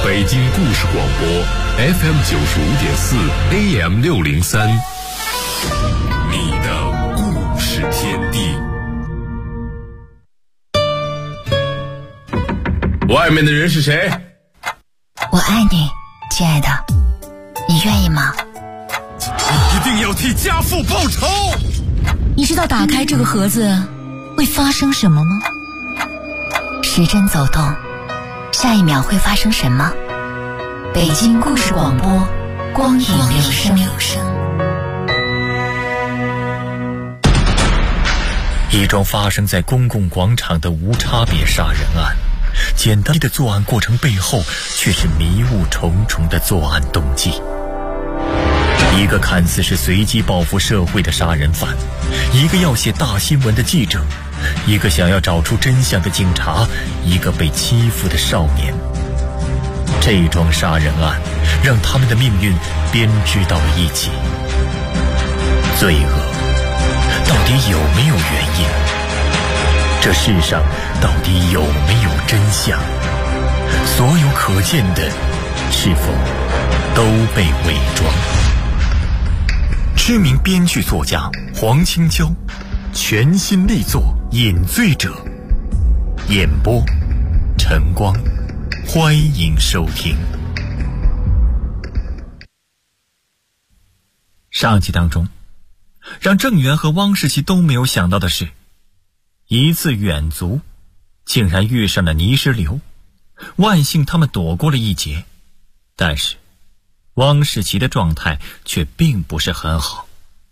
北京故事广播 FM95.4 AM603， 你的故事天地。外面的人是谁？ 我爱你，亲爱的，你愿意吗？ 一定要替家父报仇。 你知道打开这个盒子会发生什么吗？时针走动，下一秒会发生什么？北京故事广播，光影留声。 一桩发生在公共广场的无差别杀人案，简单的作案过程背后却是迷雾重重的作案动机。一个看似是随机报复社会的杀人犯，一个要写大新闻的记者，一个想要找出真相的警察，一个被欺负的少年。这桩杀人案让他们的命运编织到了一起。罪恶到底有没有原因？这世上到底有没有真相？所有可见的是否都被伪装？知名编剧作家黄青椒全新力作《饮醉者》，演播晨光，欢迎收听。上集当中，让郑源和汪世奇都没有想到的是，一次远足竟然遇上了泥石流，万幸他们躲过了一劫，但是汪世奇的状态却并不是很好。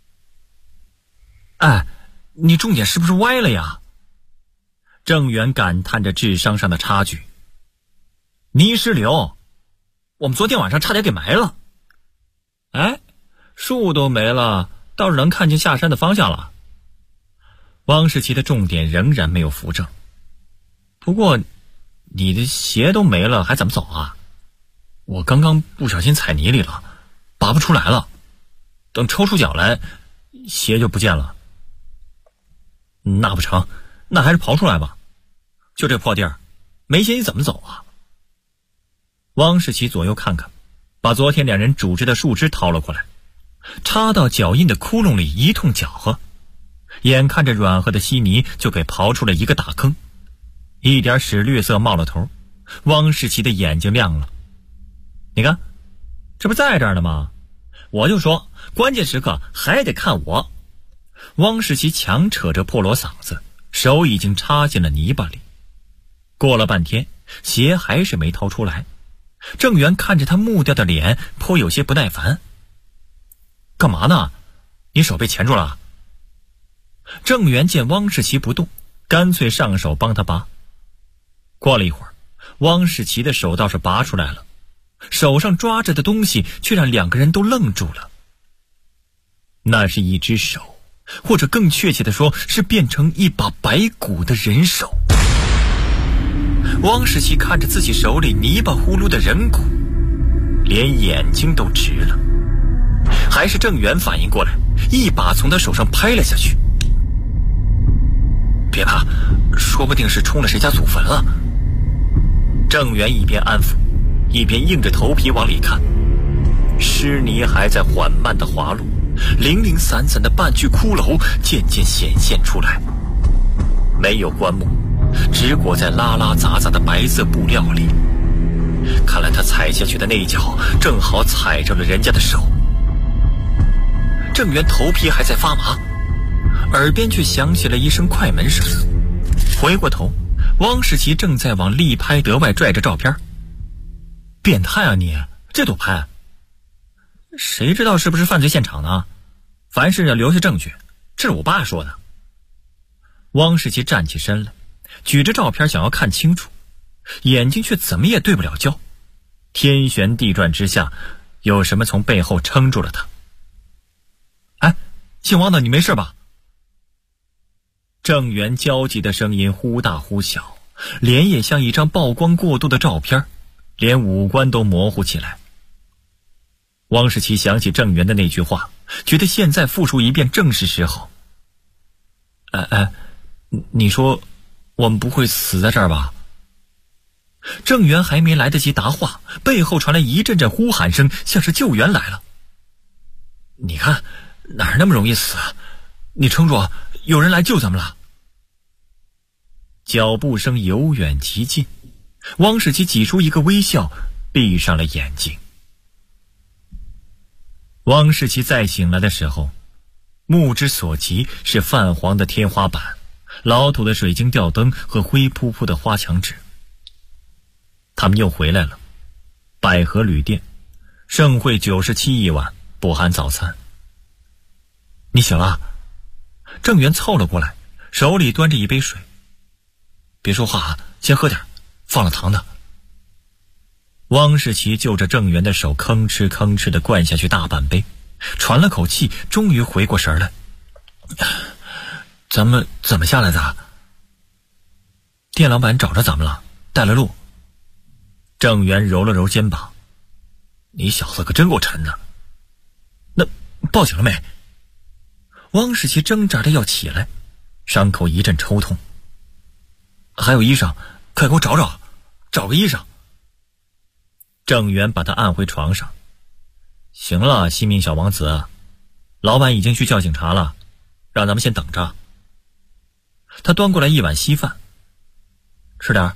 哎，你重点是不是歪了呀？郑源感叹着智商上的差距。泥石流，我们昨天晚上差点给埋了。哎，树都没了，倒是能看见下山的方向了。汪世奇的重点仍然没有扶正。不过你的鞋都没了还怎么走啊？我刚刚不小心踩泥里了，拔不出来了，等抽出脚来鞋就不见了。那不成，那还是刨出来吧，就这破地儿，没鞋你怎么走啊？汪世奇左右看看，把昨天两人组织的树枝掏了过来，插到脚印的窟窿里一通搅和，眼看着软和的稀泥就给刨出了一个大坑，一点屎绿色冒了头。汪世奇的眼睛亮了，你看，这不在这儿呢吗？我就说关键时刻还得看我。汪世奇强扯着破锣嗓子，手已经插进了泥巴里。过了半天，鞋还是没掏出来。郑源看着他木掉的脸，颇有些不耐烦。干嘛呢？你手被钳住了？郑源见汪世奇不动，干脆上手帮他拔。过了一会儿，汪世奇的手倒是拔出来了，手上抓着的东西却让两个人都愣住了。那是一只手，或者更确切的说，是变成一把白骨的人手。汪世奇看着自己手里泥巴呼噜的人骨，连眼睛都直了。还是郑源反应过来，一把从他手上拍了下去。别怕，说不定是冲了谁家祖坟了。郑源一边安抚，一边硬着头皮往里看。湿泥还在缓慢地滑落，零零散散的半具骷髅渐渐显现出来，没有棺木，只裹在拉拉杂杂的白色布料里。看来他踩下去的那一脚正好踩着了人家的手。郑源头皮还在发麻，耳边却响起了一声快门声。回过头，汪世奇正在往立拍得外拽着照片。变态啊你，这都拍？谁知道是不是犯罪现场呢？凡事要留下证据，这是我爸说的。汪世奇站起身来，举着照片想要看清楚，眼睛却怎么也对不了焦。天旋地转之下，有什么从背后撑住了他。哎，姓汪的，你没事吧？郑源焦急的声音忽大忽小，脸也像一张曝光过度的照片，连五官都模糊起来。汪世奇想起郑源的那句话，觉得现在复述一遍正是时候。你说我们不会死在这儿吧？ 郑源还没来得及答话，背后传来一阵阵呼喊声，像是救援来了。你看，哪儿那么容易死？你撑住，有人来救咱们了。脚步声由远及近，汪世奇挤出一个微笑，闭上了眼睛。汪世奇再醒来的时候，目之所及是泛黄的天花板、老土的水晶吊灯和灰扑扑的花墙纸。他们又回来了，百合旅店，盛会97一晚，不含早餐。你醒了？郑源凑了过来，手里端着一杯水。别说话啊，先喝点，放了糖的。汪世奇就着郑源的手吭哧吭哧地灌下去大半杯，喘了口气，终于回过神来。咱们怎么下来的？店老板找着咱们了，带了路。郑源揉了揉肩膀，你小子可真够沉的。那报警了没？汪世奇挣扎着要起来，伤口一阵抽痛。还有医生，快给我找个医生。郑源把他按回床上。行了，惜命小王子，老板已经去叫警察了，让咱们先等着。他端过来一碗稀饭，吃点。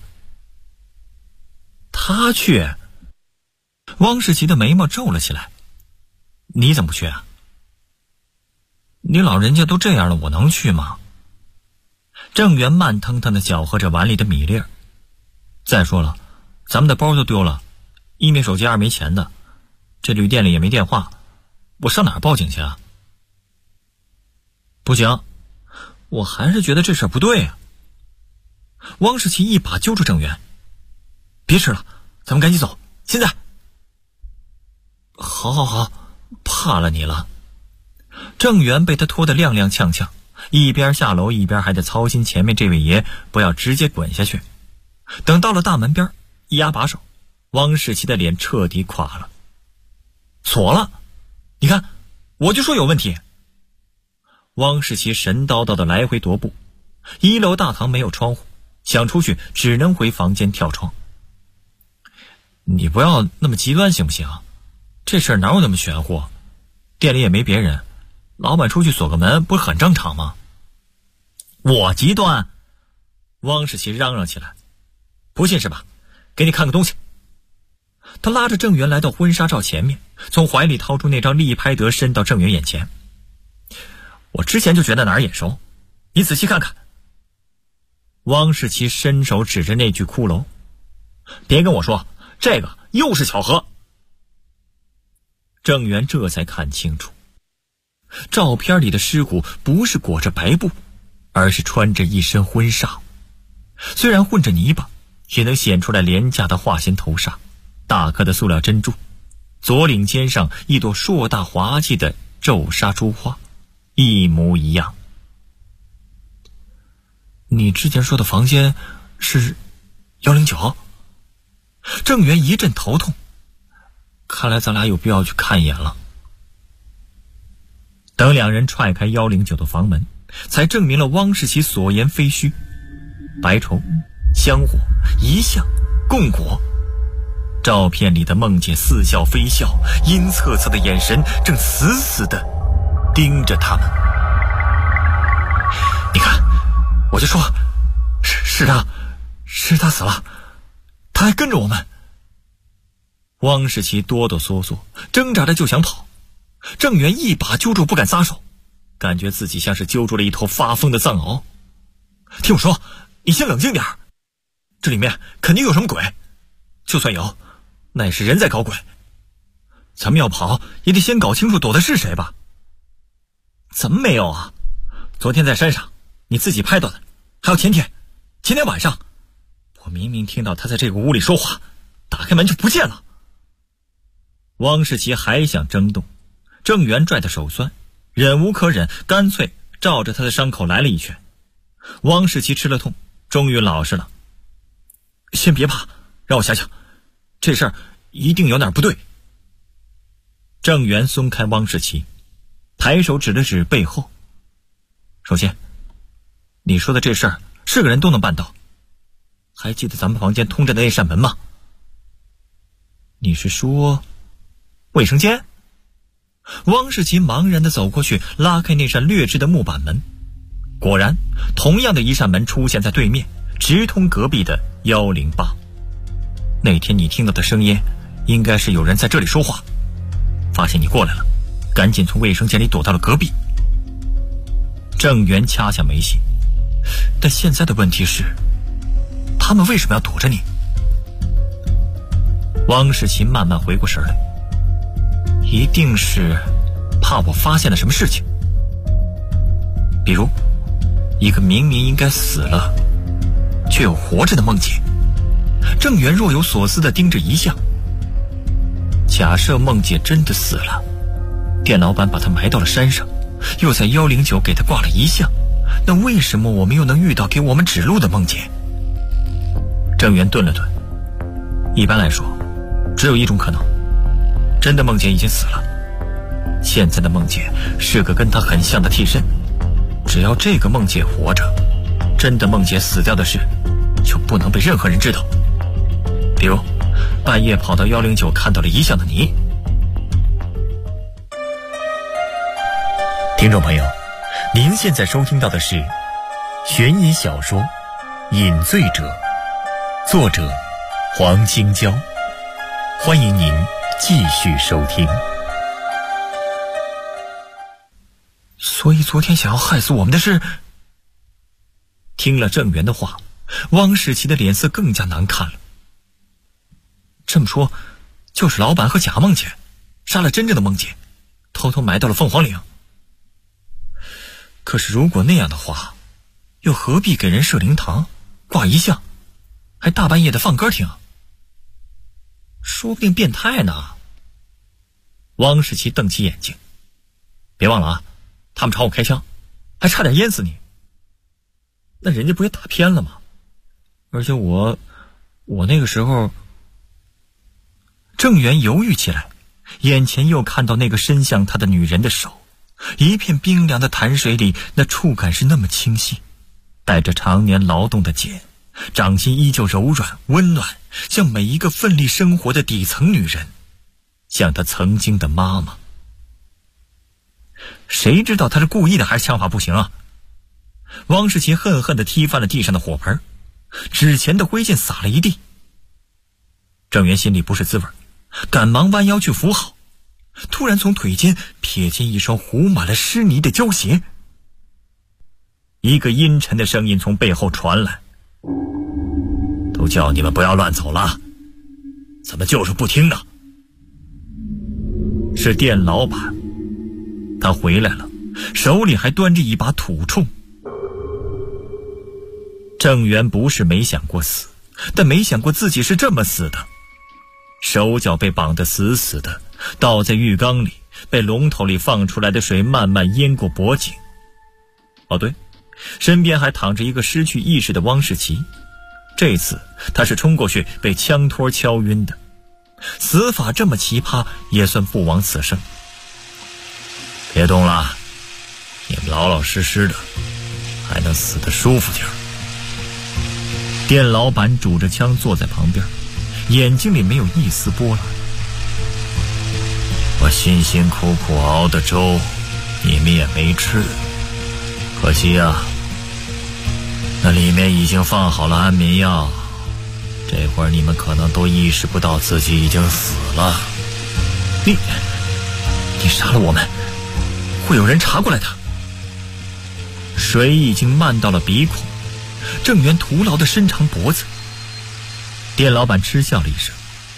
他去？汪世奇的眉毛皱了起来。你怎么不去啊？你老人家都这样了，我能去吗？郑源慢腾腾地搅和着碗里的米粒儿。再说了，咱们的包都丢了，一没手机，二没钱的，这旅店里也没电话，我上哪儿报警去啊？不行，我还是觉得这事儿不对啊。汪世奇一把揪住郑源，别吃了，咱们赶紧走，现在。好，怕了你了。郑源被他拖得踉踉跄跄，一边下楼一边还得操心前面这位爷不要直接滚下去。等到了大门边，一压把手，汪世奇的脸彻底垮了。锁了，你看，我就说有问题。汪世奇神叨叨的来回踱步，一楼大堂没有窗户，想出去只能回房间跳窗。你不要那么极端行不行？这事儿哪有那么玄乎？店里也没别人，老板出去锁个门不是很正常吗？我极端？汪世奇嚷嚷起来。不信是吧？给你看个东西。他拉着郑源来到婚纱照前面，从怀里掏出那张立拍得伸到郑源眼前。我之前就觉得哪儿眼熟，你仔细看看。汪世奇伸手指着那具骷髅，别跟我说这个又是巧合。郑源这才看清楚，照片里的尸骨不是裹着白布，而是穿着一身婚纱，虽然混着泥巴，也能显出来廉价的化纤头纱，大颗的塑料珍珠，左领尖上一朵硕大滑稽的皱纱珠花，一模一样。你之前说的房间是109？郑源一阵头痛，看来咱俩有必要去看一眼了。等两人踹开109的房门，才证明了汪世奇所言非虚。白绸、香火、遗像、供果，照片里的梦姐似笑非笑，阴恻恻的眼神正死死地盯着他们。你看，我就说是他死了，他还跟着我们。汪世奇哆哆嗦嗦，挣扎着就想跑，郑源一把揪住，不敢撒手，感觉自己像是揪住了一头发疯的藏獒。听我说，你先冷静点，这里面肯定有什么鬼，就算有，那也是人在搞鬼。咱们要跑也得先搞清楚躲的是谁吧。怎么没有啊？昨天在山上你自己拍到的，还有前天晚上，我明明听到他在这个屋里说话，打开门就不见了。汪世奇还想争动，郑源拽得手酸，忍无可忍，干脆照着他的伤口来了一拳。汪世奇吃了痛，终于老实了。先别怕，让我想想，这事儿一定有哪儿不对。郑源松开汪世奇，抬手指了指背后。首先，你说的这事儿是个人都能办到， 还记得咱们房间通着的那扇门吗？你是说卫生间？汪世奇茫然地走过去，拉开那扇劣质的木板门。果然，同样的一扇门出现在对面，直通隔壁的108。那天你听到的声音，应该是有人在这里说话。发现你过来了，赶紧从卫生间里躲到了隔壁。郑源掐下眉心，但现在的问题是，他们为什么要躲着你？汪世奇慢慢回过神来，一定是怕我发现了什么事情，比如一个明明应该死了却又活着的梦姐。郑源若有所思地盯着遗像。假设梦姐真的死了，店老板把她埋到了山上，又在109给她挂了遗像，那为什么我们又能遇到给我们指路的梦姐？郑源顿了顿，一般来说只有一种可能，真的梦姐已经死了，现在的梦姐是个跟她很像的替身。只要这个梦姐活着，真的梦姐死掉的事就不能被任何人知道。比如半夜跑到109看到了遗像的你。 听众朋友，您现在收听到的是悬疑小说《饮醉者》，作者黄金娇，欢迎您继续收听。 所以昨天想要害死我们的是……听了郑源的话，汪世奇的脸色更加难看了。这么说，就是老板和假梦姐杀了真正的梦姐，偷偷埋到了凤凰岭。可是如果那样的话，又何必给人设灵堂、挂遗像，还大半夜的放歌听？说不定变态呢。汪世奇瞪起眼睛，别忘了啊，他们朝我开枪，还差点淹死你。那人家不也打偏了吗？而且我那个时候……郑源犹豫起来，眼前又看到那个伸向他的女人的手，一片冰凉的潭水里，那触感是那么清晰，带着常年劳动的茧，掌心依旧柔软温暖，像每一个奋力生活的底层女人，像她曾经的妈妈。谁知道他是故意的还是枪法不行啊？汪世奇恨恨地踢翻了地上的火盆，纸钱的灰烬撒了一地。郑源心里不是滋味，赶忙弯腰去扶好，突然从腿间瞥见一双糊满了湿泥的胶鞋。一个阴沉的声音从背后传来：都叫你们不要乱走了，怎么就是不听呢？是店老板，他回来了，手里还端着一把土铳。郑源不是没想过死，但没想过自己是这么死的，手脚被绑得死死的，倒在浴缸里，被龙头里放出来的水慢慢淹过脖颈。哦对，身边还躺着一个失去意识的汪世奇，这次他是冲过去被枪托敲晕的，死法这么奇葩，也算不枉此生。别动了，你们老老实实的，还能死得舒服点儿。店老板拄着枪坐在旁边，眼睛里没有一丝波澜。我辛辛苦苦熬的粥，你们也没吃，可惜啊，那里面已经放好了安眠药，这会儿你们可能都意识不到自己已经死了。你杀了我们，会有人查过来的。水已经漫到了鼻孔，郑源徒劳地伸长脖子。店老板嗤笑了一声：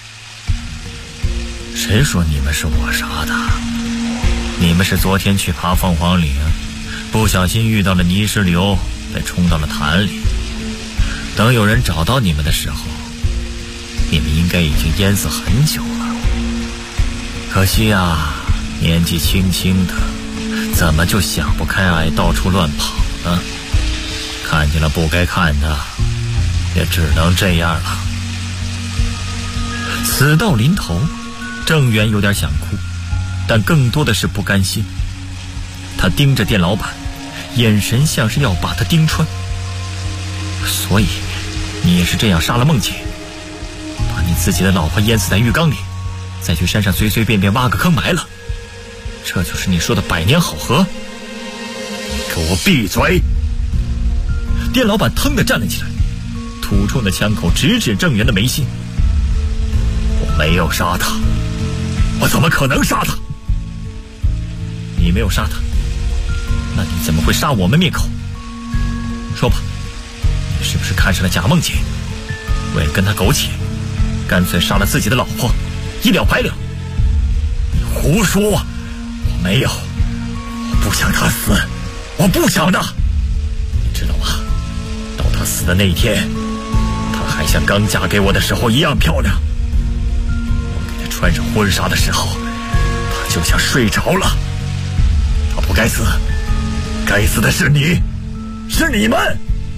谁说你们是我杀的？你们是昨天去爬凤凰岭，不小心遇到了泥石流，被冲到了潭里。等有人找到你们的时候，你们应该已经淹死很久了。可惜啊，年纪轻轻的，怎么就想不开，爱到处乱跑呢？看见了不该看的，也只能这样了。死到临头，郑源有点想哭，但更多的是不甘心。他盯着店老板，眼神像是要把他盯穿。所以你也是这样杀了梦姐，把你自己的老婆淹死在浴缸里，再去山上随随便便挖个坑埋了，这就是你说的百年好合？你给我闭嘴！店老板腾地站了起来，吐冲的枪口直指郑源的眉心。我没有杀他，我怎么可能杀他？你没有杀他，那你怎么会杀我们灭口？说吧，你是不是看上了贾梦姐，为了跟他苟且，干脆杀了自己的老婆，一了百了？你胡说！我没有，我不想他死，我不想的。你知道吗？到他死的那一天，他还像刚嫁给我的时候一样漂亮。我给他穿上婚纱的时候，他就像睡着了。他不该死，该死的是你，是你们！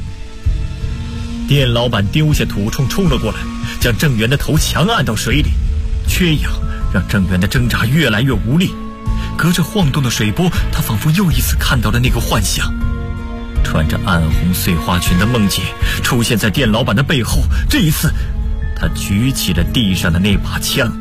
店老板丢下土冲冲了过来，将郑源的头强按到水里，缺氧让郑源的挣扎越来越无力。隔着晃动的水波，他仿佛又一次看到了那个幻象，穿着暗红碎花裙的梦姐出现在店老板的背后。这一次，他举起了地上的那把枪。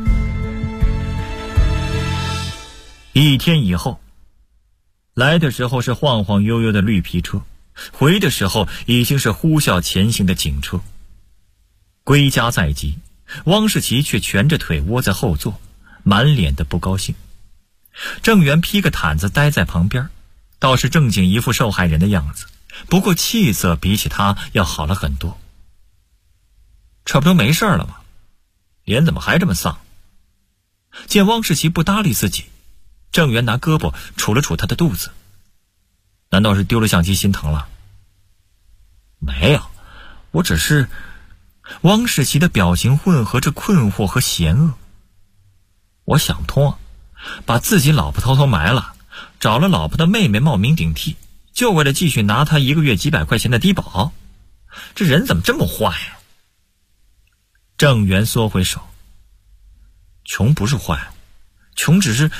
一天以后，来的时候是晃晃悠悠的绿皮车，回的时候已经是呼啸前行的警车。归家在即，汪世奇却蜷着腿窝在后座，满脸的不高兴。郑源披个毯子待在旁边，倒是正经一副受害人的样子，不过气色比起他要好了很多。这不都没事了吗？脸怎么还这么丧？见汪世奇不搭理自己，郑源拿胳膊杵了杵他的肚子。难道是丢了相机心疼了？没有，我只是……汪世奇的表情混合着困惑和嫌恶。我想不通，把自己老婆偷偷埋了，找了老婆的妹妹冒名顶替，就为了继续拿他1个月几百块钱的低保。这人怎么这么坏呀？郑源缩回手，穷不是坏，穷只是……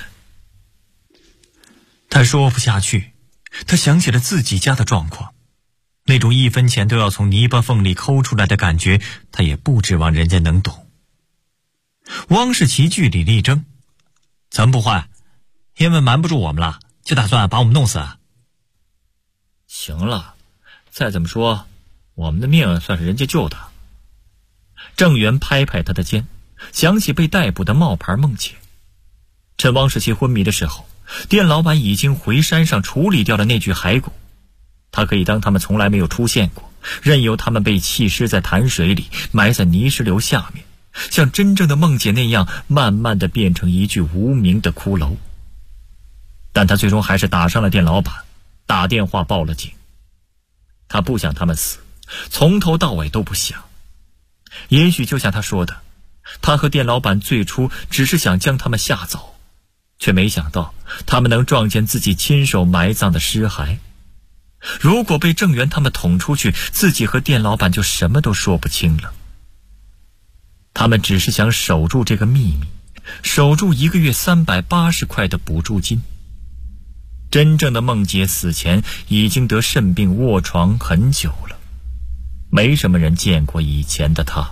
他说不下去，他想起了自己家的状况，那种1分钱都要从泥巴缝里抠出来的感觉，他也不指望人家能懂。汪世奇据理力争，怎么不坏？因为瞒不住我们了，就打算把我们弄死啊？行了，再怎么说，我们的命算是人家救的。郑源拍拍他的肩，想起被逮捕的冒牌梦姐。趁汪世奇昏迷的时候，店老板已经回山上处理掉了那具骸骨，他可以当他们从来没有出现过，任由他们被弃尸在潭水里，埋在泥石流下面，像真正的梦姐那样慢慢地变成一具无名的骷髅。但他最终还是打伤了店老板，打电话报了警。他不想他们死，从头到尾都不想。也许就像他说的，他和店老板最初只是想将他们吓走，却没想到他们能撞见自己亲手埋葬的尸骸。如果被郑源他们捅出去，自己和店老板就什么都说不清了。他们只是想守住这个秘密，守住1个月380块的补助金。真正的梦姐死前已经得肾病卧床很久了，没什么人见过以前的她。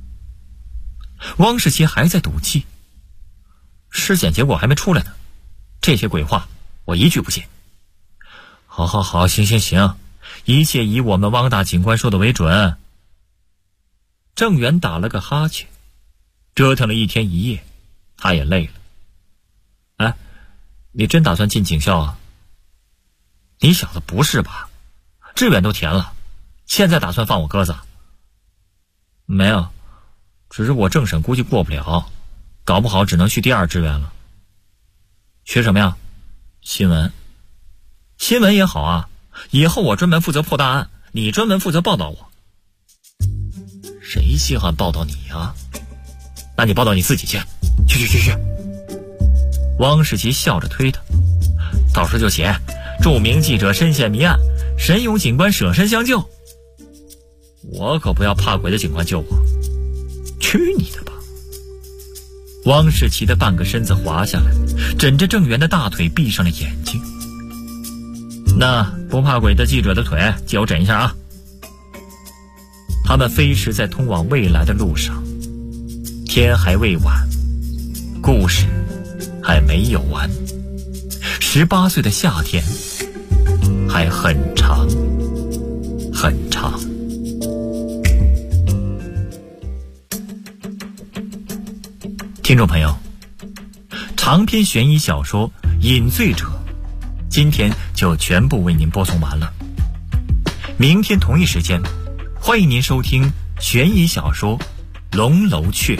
汪世奇还在赌气，尸检结果还没出来呢，这些鬼话我一句不信。好，行，一切以我们汪大警官说的为准。郑源打了个哈欠，折腾了1天1夜，他也累了。哎，你真打算进警校啊？你小子不是吧？志愿都填了，现在打算放我鸽子？没有，只是我政审估计过不了，搞不好只能去第2志愿了。学什么呀？新闻。新闻也好啊，以后我专门负责破大案，你专门负责报道我。谁稀罕报道你啊？那你报道你自己去。汪世奇笑着推他，到时候就写著名记者深陷谜案，神勇警官舍身相救。我可不要怕鬼的警官救我。去你的吧！汪世奇的半个身子滑下来，枕着郑源的大腿闭上了眼睛。那不怕鬼的记者的腿借我枕一下啊。 他们飞驰在通往未来的路上，天还未晚，故事还没有完。18岁的夏天还很长很长。听众朋友，长篇悬疑小说《饮醉者》今天就全部为您播送完了。明天同一时间，欢迎您收听悬疑小说《龙楼雀》。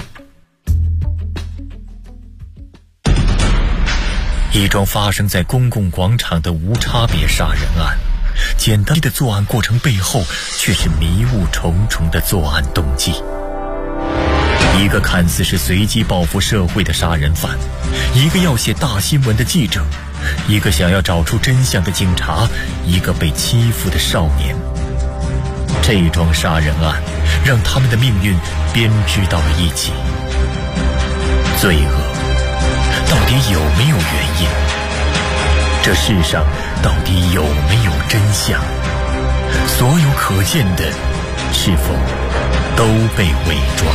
一桩发生在公共广场的无差别杀人案，简单的作案过程背后却是迷雾重重的作案动机。一个看似是随机报复社会的杀人犯，一个要写大新闻的记者，一个想要找出真相的警察，一个被欺负的少年。这桩杀人案让他们的命运编织到了一起。罪恶到底有没有原因？这世上到底有没有真相？所有可见的是否都被伪装？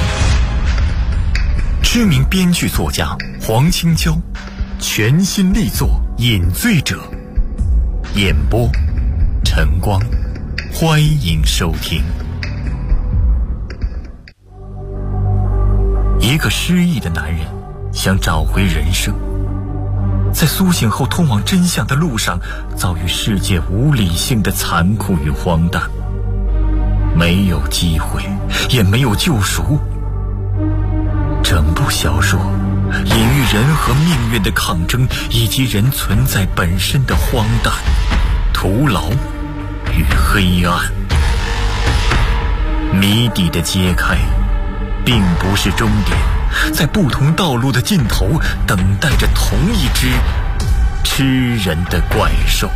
知名编剧作家黄青椒全新力作《饮醉者》，演播晨光，欢迎收听。一个失忆的男人想找回人生，在苏醒后通往真相的路上，遭遇世界无理性的残酷与荒诞，没有机会，也没有救赎。整部小说隐喻人和命运的抗争，以及人存在本身的荒诞、徒劳与黑暗。谜底的揭开并不是终点，在不同道路的尽头等待着同一只吃人的怪兽。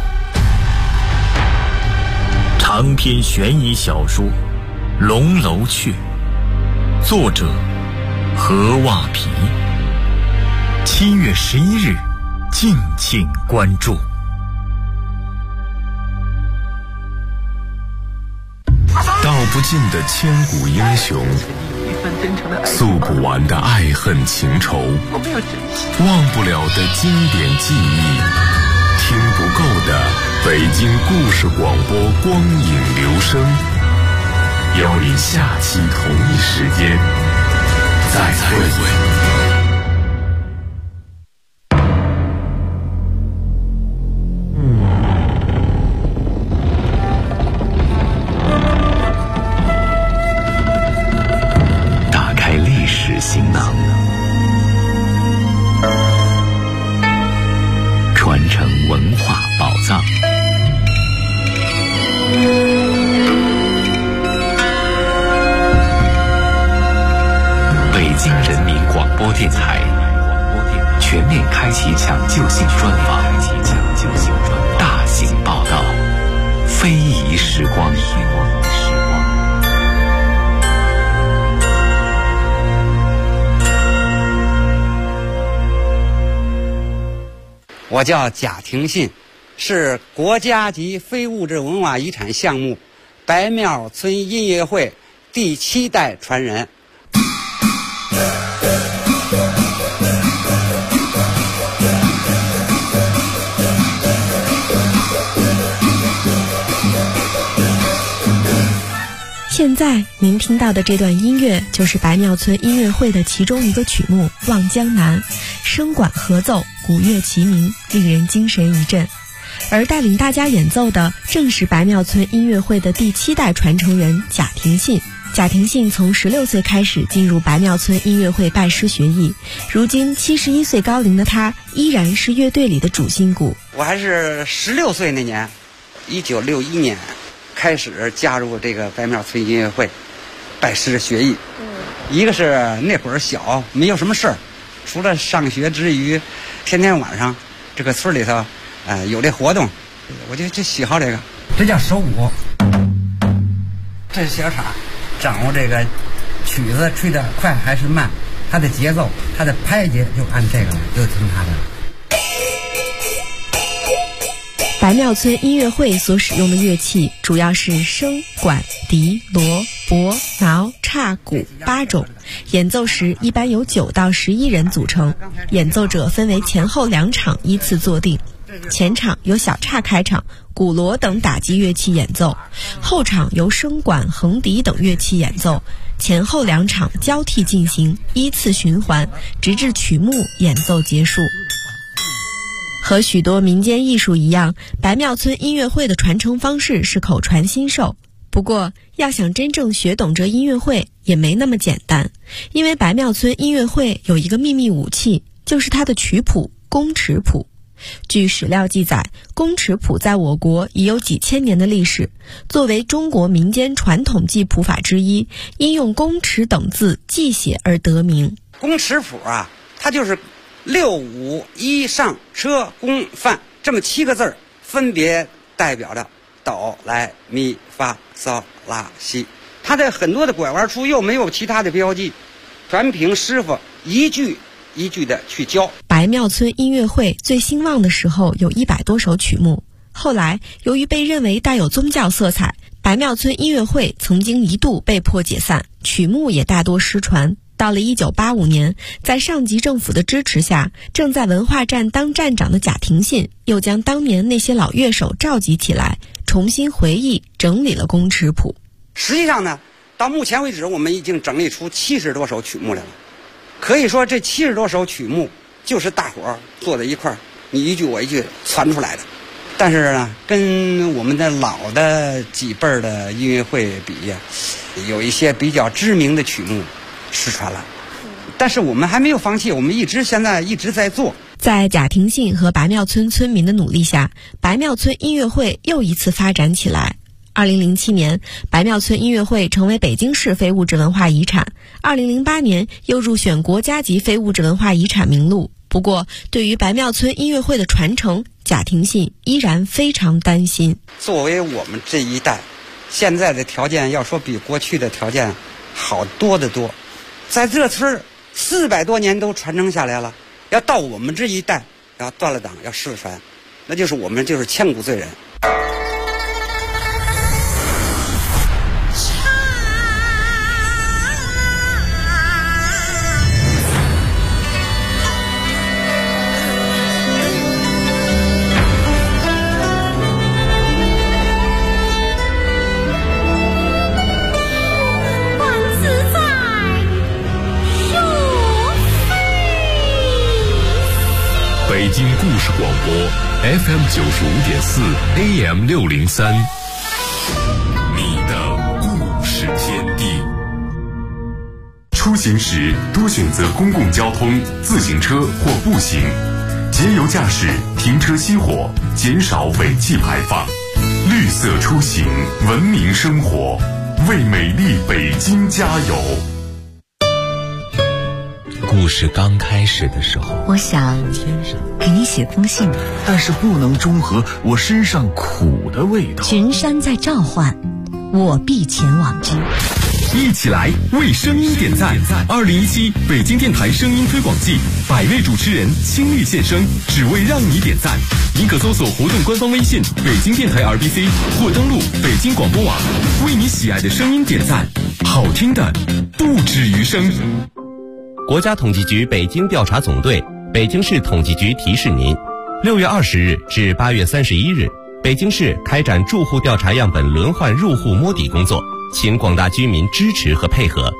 长篇悬疑小说《龙楼雀》，作者何袜皮。7月11日，敬请关注。 道不尽的千古英雄，诉不完的爱恨情仇，忘不了的经典记忆，听不够的北京故事广播光影留声。邀您下期同一时间再会。打开历史行囊，传承文化宝藏。北京人民广播电台全面开启抢救性专访，大型报道，非遗时光。 我叫贾廷信，是国家级非物质文化遗产项目白庙村音乐会第7代传人。 现在您听到的这段音乐就是白庙村音乐会的其中一个曲目《望江南》，声管合奏，鼓乐齐鸣，令人精神一振。而带领大家演奏的正是白庙村音乐会的第7代传承人贾廷信。贾廷信从16岁开始进入白庙村音乐会拜师学艺，如今71岁高龄的他依然是乐队里的主心骨。 我还是16岁那年，1961年开始加入这个白庙村音乐会，拜师学艺。一个是那会儿小，没有什么事儿，除了上学之余，天天晚上这个村里头，有这活动，我就喜好这个。这叫手鼓，这是小叉，掌握这个曲子吹得快还是慢，它的节奏，它的拍节就按这个了，就听它的。 白庙村音乐会所使用的乐器主要是笙、管、笛、锣、 钹、挠、叉、鼓8种，演奏时一般由9到11人组成，演奏者分为前后2场依次坐定。前场由小叉开场，鼓锣等打击乐器演奏，后场由笙管、横笛等乐器演奏，前后2场交替进行，依次循环，直至曲目演奏结束。和许多民间艺术一样，白庙村音乐会的传承方式是口传心授。不过，要想真正学懂这音乐会也没那么简单，因为白庙村音乐会有一个秘密武器，就是它的曲谱宫尺谱。据史料记载，宫尺谱在我国已有几千年的历史，作为中国民间传统记谱法之一，因用宫尺等字记写而得名。 宫尺谱啊，它就是6、5、1上车宫范这么7个字，分别代表着哆来咪发嗦拉西。它的很多的拐弯处又没有其他的标记，全凭师傅一句一句的去教。 白庙村音乐会最兴旺的时候有100多首曲目，后来由于被认为带有宗教色彩，白庙村音乐会曾经一度被迫解散，曲目也大多失传。到了1985年，在上级政府的支持下，正在文化站当站长的贾廷信又将当年那些老乐手召集起来，重新回忆整理了宫尺谱。 实际上呢，到目前为止我们已经整理出70多首曲目来了。可以说这70多首曲目就是大伙儿坐在一块儿，你一句我一句传出来的。但是呢，跟我们的老的几辈儿的音乐会比呀，有一些比较知名的曲目失传了。但是我们还没有放弃，我们现在一直在做。 在贾廷信和白庙村村民的努力下，白庙村音乐会又一次发展起来。2007年，白庙村音乐会成为北京市非物质文化遗产。2008年又入选国家级非物质文化遗产名录。不过，对于白庙村音乐会的传承，贾廷信依然非常担心。 作为我们这一代，现在的条件要说比过去的条件好多得多。在这村400多年都传承下来了，要到我们这一代要断了档要失传，那就是我们就是千古罪人。 北京故事广播 FM 95.4 AM 603，你的故事天地。出行时多选择公共交通、自行车或步行，节油驾驶，停车熄火，减少尾气排放。绿色出行，文明生活，为美丽北京加油。 故事刚开始的时候， 我想给你写封信， 但是不能中和我身上苦的味道。 群山在召唤，我必前往之。 一起来为声音点赞！2017北京电台声音推广季，100位主持人倾力献声，只为让你点赞。你可搜索活动官方微信“北京电台 RBC” 或登录北京广播网，为你喜爱的声音点赞，好听的不止于声。 国家统计局北京调查总队、北京市统计局提示您：6月20日至8月31日，北京市开展住户调查样本轮换入户摸底工作，请广大居民支持和配合。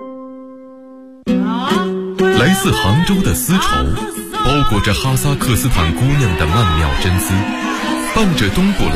来自杭州的丝绸，包裹着哈萨克斯坦姑娘的曼妙真姿，伴着东部